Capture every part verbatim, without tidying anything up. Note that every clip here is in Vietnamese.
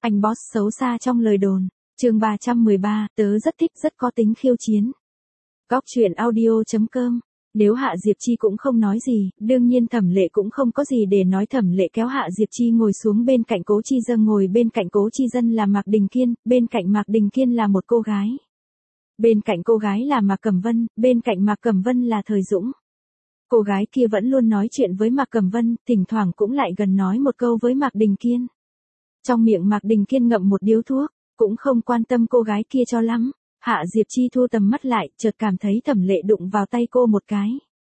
Anh boss xấu xa trong lời đồn. Chương ba trăm mười ba, tớ rất thích rất có tính khiêu chiến. Góc truyện audio chấm com. Nếu Hạ Diệp Chi cũng không nói gì, đương nhiên Thẩm Lệ cũng không có gì để nói. Thẩm Lệ kéo Hạ Diệp Chi ngồi xuống bên cạnh Cố Chi Dân. Ngồi bên cạnh Cố Chi Dân là Mạc Đình Kiên, bên cạnh Mạc Đình Kiên là một cô gái. Bên cạnh cô gái là Mạc Cẩm Vân, bên cạnh Mạc Cẩm Vân là Thời Dũng. Cô gái kia vẫn luôn nói chuyện với Mạc Cẩm Vân, thỉnh thoảng cũng lại gần nói một câu với Mạc Đình Kiên. Trong miệng Mạc Đình Kiên ngậm một điếu thuốc, cũng không quan tâm cô gái kia cho lắm. Hạ Diệp Chi thu tầm mắt lại, chợt cảm thấy Thẩm Lệ đụng vào tay cô một cái.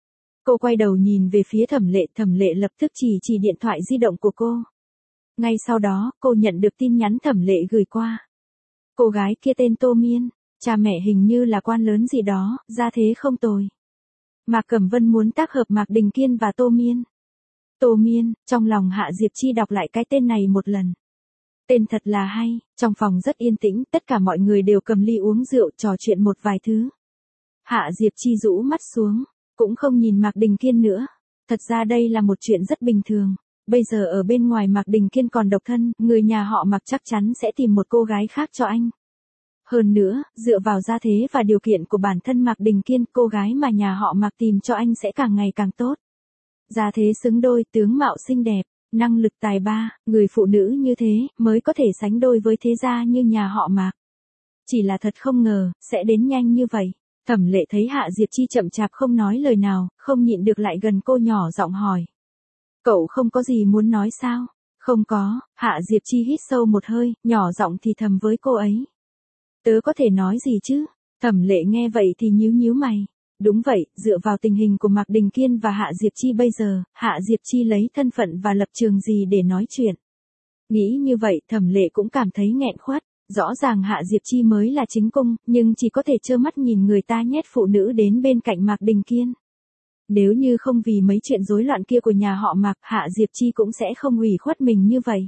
Cô quay đầu nhìn về phía Thẩm Lệ, Thẩm Lệ lập tức chỉ chỉ điện thoại di động của cô. Ngay sau đó, cô nhận được tin nhắn Thẩm Lệ gửi qua. Cô gái kia tên Tô Miên, cha mẹ hình như là quan lớn gì đó, gia thế không tồi. Mạc Cẩm Vân muốn tác hợp Mạc Đình Kiên và Tô Miên. Tô Miên, trong lòng Hạ Diệp Chi đọc lại cái tên này một lần. Tên thật là hay. Trong phòng rất yên tĩnh, tất cả mọi người đều cầm ly uống rượu trò chuyện một vài thứ. Hạ Diệp Chi rũ mắt xuống, cũng không nhìn Mạc Đình Kiên nữa. Thật ra đây là một chuyện rất bình thường. Bây giờ ở bên ngoài Mạc Đình Kiên còn độc thân, người nhà họ Mạc chắc chắn sẽ tìm một cô gái khác cho anh. Hơn nữa, dựa vào gia thế và điều kiện của bản thân Mạc Đình Kiên, cô gái mà nhà họ Mạc tìm cho anh sẽ càng ngày càng tốt. Gia thế xứng đôi, tướng mạo xinh đẹp, năng lực tài ba, người phụ nữ như thế mới có thể sánh đôi với thế gia như nhà họ Mạc. Chỉ là thật không ngờ, sẽ đến nhanh như vậy. Thẩm Lệ thấy Hạ Diệp Chi chậm chạp không nói lời nào, không nhịn được lại gần cô nhỏ giọng hỏi. Cậu không có gì muốn nói sao? Không có. Hạ Diệp Chi hít sâu một hơi, nhỏ giọng thì thầm với cô ấy. Tớ có thể nói gì chứ? Thẩm Lệ nghe vậy thì nhíu nhíu mày. Đúng vậy, dựa vào tình hình của Mạc Đình Kiên và Hạ Diệp Chi bây giờ, Hạ Diệp Chi lấy thân phận và lập trường gì để nói chuyện. Nghĩ như vậy, Thẩm Lệ cũng cảm thấy nghẹn khuất. Rõ ràng Hạ Diệp Chi mới là chính cung, nhưng chỉ có thể trơ mắt nhìn người ta nhét phụ nữ đến bên cạnh Mạc Đình Kiên. Nếu như không vì mấy chuyện rối loạn kia của nhà họ Mạc, Hạ Diệp Chi cũng sẽ không ủy khuất mình như vậy.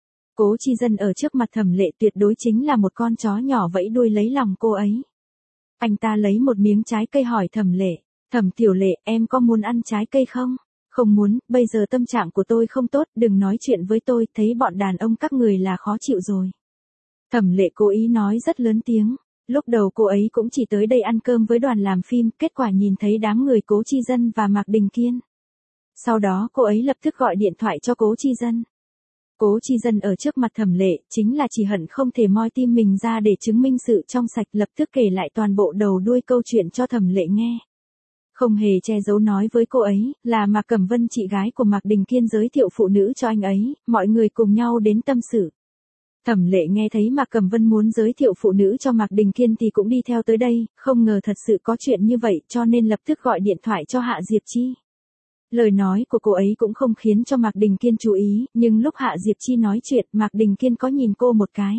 Cố Chi Dân ở trước mặt Thẩm Lệ tuyệt đối chính là một con chó nhỏ vẫy đuôi lấy lòng cô ấy. Anh ta lấy một miếng trái cây hỏi Thẩm Lệ, Thẩm Tiểu Lệ, em có muốn ăn trái cây không? Không muốn, bây giờ tâm trạng của tôi không tốt, đừng nói chuyện với tôi, thấy bọn đàn ông các người là khó chịu rồi. Thẩm Lệ cố ý nói rất lớn tiếng, lúc đầu cô ấy cũng chỉ tới đây ăn cơm với đoàn làm phim, kết quả nhìn thấy đám người Cố Chi Dân và Mạc Đình Kiên. Sau đó cô ấy lập tức gọi điện thoại cho Cố Chi Dân. Cố Chi Dân ở trước mặt Thẩm Lệ, chính là chỉ hận không thể moi tim mình ra để chứng minh sự trong sạch, lập tức kể lại toàn bộ đầu đuôi câu chuyện cho Thẩm Lệ nghe. Không hề che giấu nói với cô ấy, là Mạc Cẩm Vân chị gái của Mạc Đình Kiên giới thiệu phụ nữ cho anh ấy, mọi người cùng nhau đến tâm sự. Thẩm Lệ nghe thấy Mạc Cẩm Vân muốn giới thiệu phụ nữ cho Mạc Đình Kiên thì cũng đi theo tới đây, không ngờ thật sự có chuyện như vậy cho nên lập tức gọi điện thoại cho Hạ Diệp Chi. Lời nói của cô ấy cũng không khiến cho Mạc Đình Kiên chú ý, nhưng lúc Hạ Diệp Chi nói chuyện, Mạc Đình Kiên có nhìn cô một cái.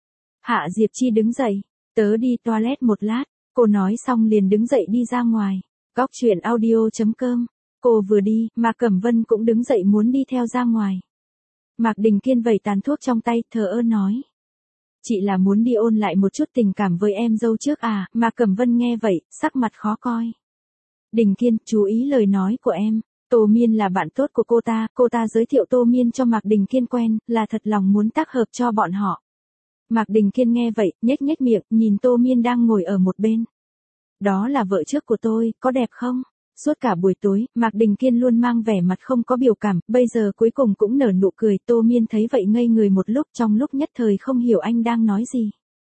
Hạ Diệp Chi đứng dậy, tớ đi toilet một lát, cô nói xong liền đứng dậy đi ra ngoài. Góc truyện audio chấm com, cô vừa đi, Mạc Cẩm Vân cũng đứng dậy muốn đi theo ra ngoài. Mạc Đình Kiên vẩy tàn thuốc trong tay, thờ ơ nói. Chị là muốn đi ôn lại một chút tình cảm với em dâu trước à? Mạc Cẩm Vân nghe vậy, sắc mặt khó coi. Đình Kiên, chú ý lời nói của em. Tô Miên là bạn tốt của cô ta, cô ta giới thiệu Tô Miên cho Mạc Đình Kiên quen, là thật lòng muốn tác hợp cho bọn họ. Mạc Đình Kiên nghe vậy, nhếch nhếch miệng, nhìn Tô Miên đang ngồi ở một bên. Đó là vợ trước của tôi, có đẹp không? Suốt cả buổi tối, Mạc Đình Kiên luôn mang vẻ mặt không có biểu cảm, bây giờ cuối cùng cũng nở nụ cười. Tô Miên thấy vậy ngây người một lúc, trong lúc nhất thời không hiểu anh đang nói gì.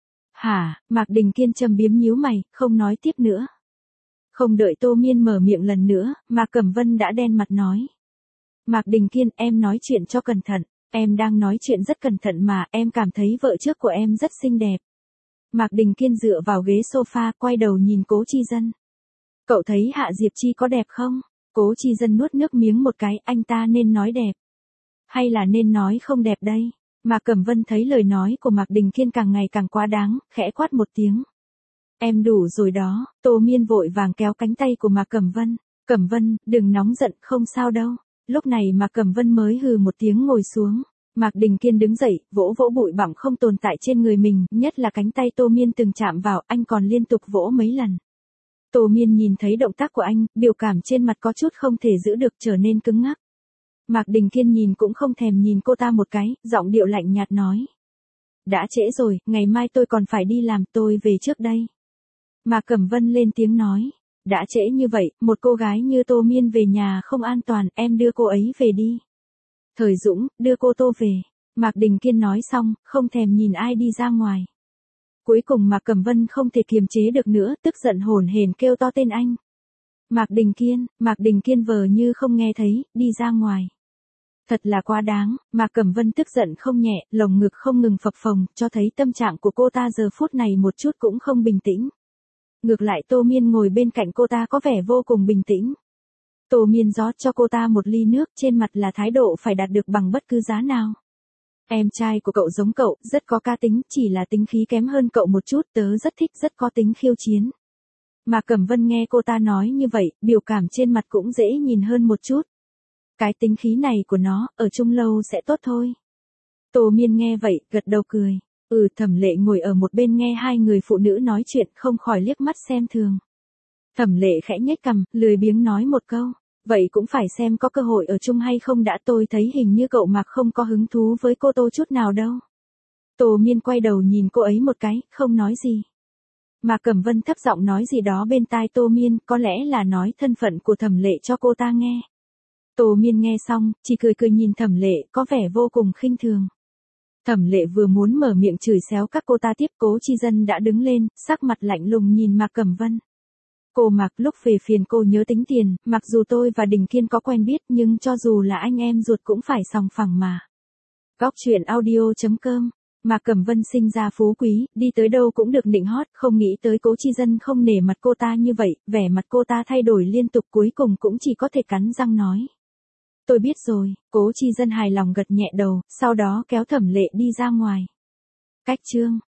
Hả? Mạc Đình Kiên châm biếm nhíu mày, không nói tiếp nữa. Không đợi Tô Miên mở miệng lần nữa, Mạc Cẩm Vân đã đen mặt nói. Mạc Đình Kiên, em nói chuyện cho cẩn thận, em đang nói chuyện rất cẩn thận mà, em cảm thấy vợ trước của em rất xinh đẹp. Mạc Đình Kiên dựa vào ghế sofa, quay đầu nhìn Cố Chi Dân. Cậu thấy Hạ Diệp Chi có đẹp không? Cố Chi Dân nuốt nước miếng một cái, anh ta nên nói đẹp. Hay là nên nói không đẹp đây? Mạc Cẩm Vân thấy lời nói của Mạc Đình Kiên càng ngày càng quá đáng, khẽ quát một tiếng. Em đủ rồi đó. Tô Miên vội vàng kéo cánh tay của Mạc Cẩm Vân. Cẩm Vân, đừng nóng giận, không sao đâu. Lúc này Mạc Cẩm Vân mới hừ một tiếng ngồi xuống. Mạc Đình Kiên đứng dậy, vỗ vỗ bụi bặm không tồn tại trên người mình, nhất là cánh tay Tô Miên từng chạm vào, anh còn liên tục vỗ mấy lần. Tô Miên nhìn thấy động tác của anh, biểu cảm trên mặt có chút không thể giữ được, trở nên cứng ngắc. Mạc Đình Kiên nhìn cũng không thèm nhìn cô ta một cái, giọng điệu lạnh nhạt nói. đã trễ rồi, ngày mai tôi còn phải đi làm, tôi về trước đây. Mạc Cẩm Vân lên tiếng nói, đã trễ như vậy, một cô gái như Tô Miên về nhà không an toàn, em đưa cô ấy về đi. Thời Dũng, đưa cô Tô về. Mạc Đình Kiên nói xong, không thèm nhìn ai đi ra ngoài. Cuối cùng Mạc Cẩm Vân không thể kiềm chế được nữa, tức giận hổn hển kêu to tên anh. Mạc Đình Kiên, Mạc Đình Kiên vờ như không nghe thấy, đi ra ngoài. Thật là quá đáng, Mạc Cẩm Vân tức giận không nhẹ, lồng ngực không ngừng phập phồng, cho thấy tâm trạng của cô ta giờ phút này một chút cũng không bình tĩnh. Ngược lại Tô Miên ngồi bên cạnh cô ta có vẻ vô cùng bình tĩnh. Tô Miên rót cho cô ta một ly nước, trên mặt là thái độ phải đạt được bằng bất cứ giá nào. Em trai của cậu giống cậu, rất có cá tính, chỉ là tính khí kém hơn cậu một chút, tớ rất thích, rất có tính khiêu chiến. Mạc Cẩm Vân nghe cô ta nói như vậy, biểu cảm trên mặt cũng dễ nhìn hơn một chút. Cái tính khí này của nó, ở chung lâu sẽ tốt thôi. Tô Miên nghe vậy, gật đầu cười. Ừ, Thẩm Lệ ngồi ở một bên nghe hai người phụ nữ nói chuyện, không khỏi liếc mắt xem thường. Thẩm Lệ khẽ nhếch cằm, lười biếng nói một câu. Vậy cũng phải xem có cơ hội ở chung hay không đã, tôi thấy hình như cậu Mạc không có hứng thú với cô Tô chút nào đâu. Tô Miên quay đầu nhìn cô ấy một cái, không nói gì. Mạc Cẩm Vân thấp giọng nói gì đó bên tai Tô Miên, có lẽ là nói thân phận của Thẩm Lệ cho cô ta nghe. Tô Miên nghe xong, chỉ cười cười nhìn Thẩm Lệ, có vẻ vô cùng khinh thường. Thẩm Lệ vừa muốn mở miệng chửi xéo các cô ta tiếp, Cố Chi Dân đã đứng lên, sắc mặt lạnh lùng nhìn Mạc Cẩm Vân. Cô Mạc, lúc về phiền cô nhớ tính tiền, mặc dù tôi và Đình Kiên có quen biết nhưng cho dù là anh em ruột cũng phải sòng phẳng mà. Góc truyện audio chấm com. Mạc Cẩm Vân sinh ra phú quý, đi tới đâu cũng được nịnh hót, không nghĩ tới Cố Chi Dân không nể mặt cô ta như vậy, vẻ mặt cô ta thay đổi liên tục, cuối cùng cũng chỉ có thể cắn răng nói. Tôi biết rồi, Cố Chi Dân hài lòng gật nhẹ đầu, sau đó kéo Thẩm Lệ đi ra ngoài. Cách chương